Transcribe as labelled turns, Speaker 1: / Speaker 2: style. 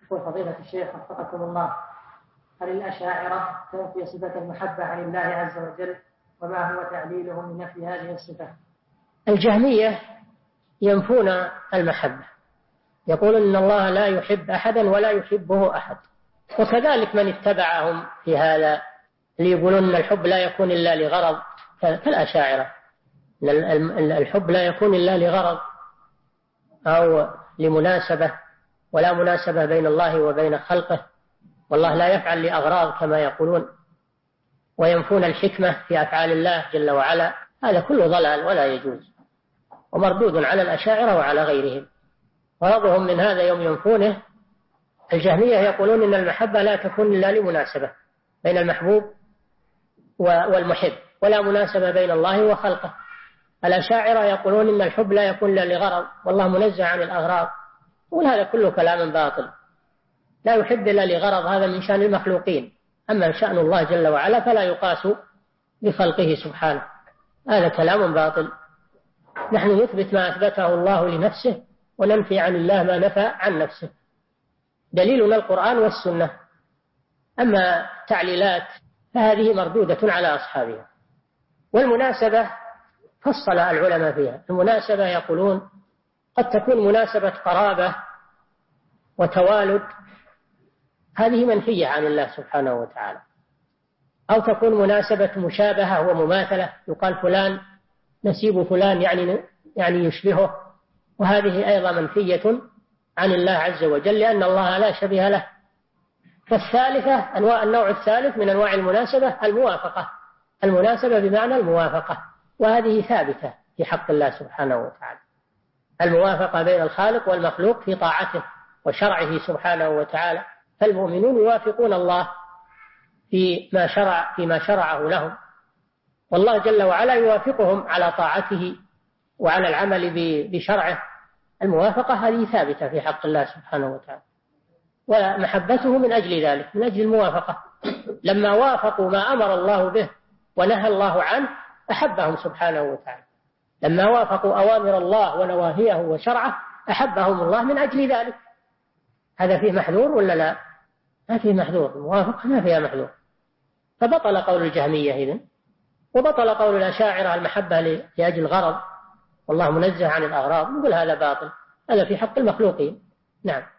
Speaker 1: يقول فضيلة الشيخ وفقكم الله، هل الأشاعرة تنفي صفة المحبة عن الله عز وجل؟ وما هو تعليلهم من نفي هذه الصفة؟
Speaker 2: الجهمية ينفون المحبة، يقولون إن الله لا يحب أحدا ولا يحبه أحد، وكذلك من اتبعهم في هذا اللي يقولون إن الحب لا يكون إلا لغرض كالأشاعرة، الحب لا يكون إلا لغرض أو لمناسبة، ولا مناسبة بين الله وبين خلقه، والله لا يفعل لأغراض كما يقولون، وينفون الحكمة في أفعال الله جل وعلا. هذا كله ضلال ولا يجوز، ومردود على الأشاعرة وعلى غيرهم. غرضهم من هذا يوم ينفونه، الجهمية يقولون إن المحبة لا تكون إلا لمناسبة بين المحبوب والمحب، ولا مناسبة بين الله وخلقه. الأشاعرة يقولون إن الحب لا يكون إلا لغرض، والله منزه عن الأغراض. وهذا كله كلام باطل، لا يحب إلا لغرض، هذا من شأن المخلوقين، أما شأن الله جل وعلا فلا يقاس بخلقه سبحانه. هذا كلام باطل. نحن نثبت ما أثبته الله لنفسه، وننفي عن الله ما نفى عن نفسه، دليلنا القرآن والسنة. أما تعليلات فهذه مردودة على أصحابها. والمناسبة فصل العلماء فيها. المناسبة يقولون قد تكون مناسبة قرابة وتوالد، هذه منفية عن الله سبحانه وتعالى، أو تكون مناسبة مشابهة ومماثلة، يقال فلان نسيب فلان يعني يشبهه، وهذه أيضا منفية عن الله عز وجل، لأن الله لا شبيه له. فالثالثة النوع الثالث من أنواع المناسبة الموافقة، المناسبة بمعنى الموافقة، وهذه ثابتة في حق الله سبحانه وتعالى، الموافقة بين الخالق والمخلوق في طاعته وشرعه سبحانه وتعالى. فالمؤمنون يوافقون الله فيما شرعه لهم، والله جل وعلا يوافقهم على طاعته وعلى العمل بشرعه. الموافقة هذه ثابتة في حق الله سبحانه وتعالى، ومحبته من أجل ذلك، من أجل الموافقة. لما وافقوا ما أمر الله به ونهى الله عنه أحبهم سبحانه وتعالى، لما وافقوا أوامر الله ونواهيه وشرعه أحبهم الله من أجل ذلك. هذا فيه محذور ولا لا؟ ما فيه محذور، الموافقة ما فيها محذور. فبطل قول الجهمية إذن، وبطل قول الأشاعرة المحبة لأجل غرض، والله منزه عن الأغراض، نقول هذا باطل، هذا في حق المخلوقين. نعم.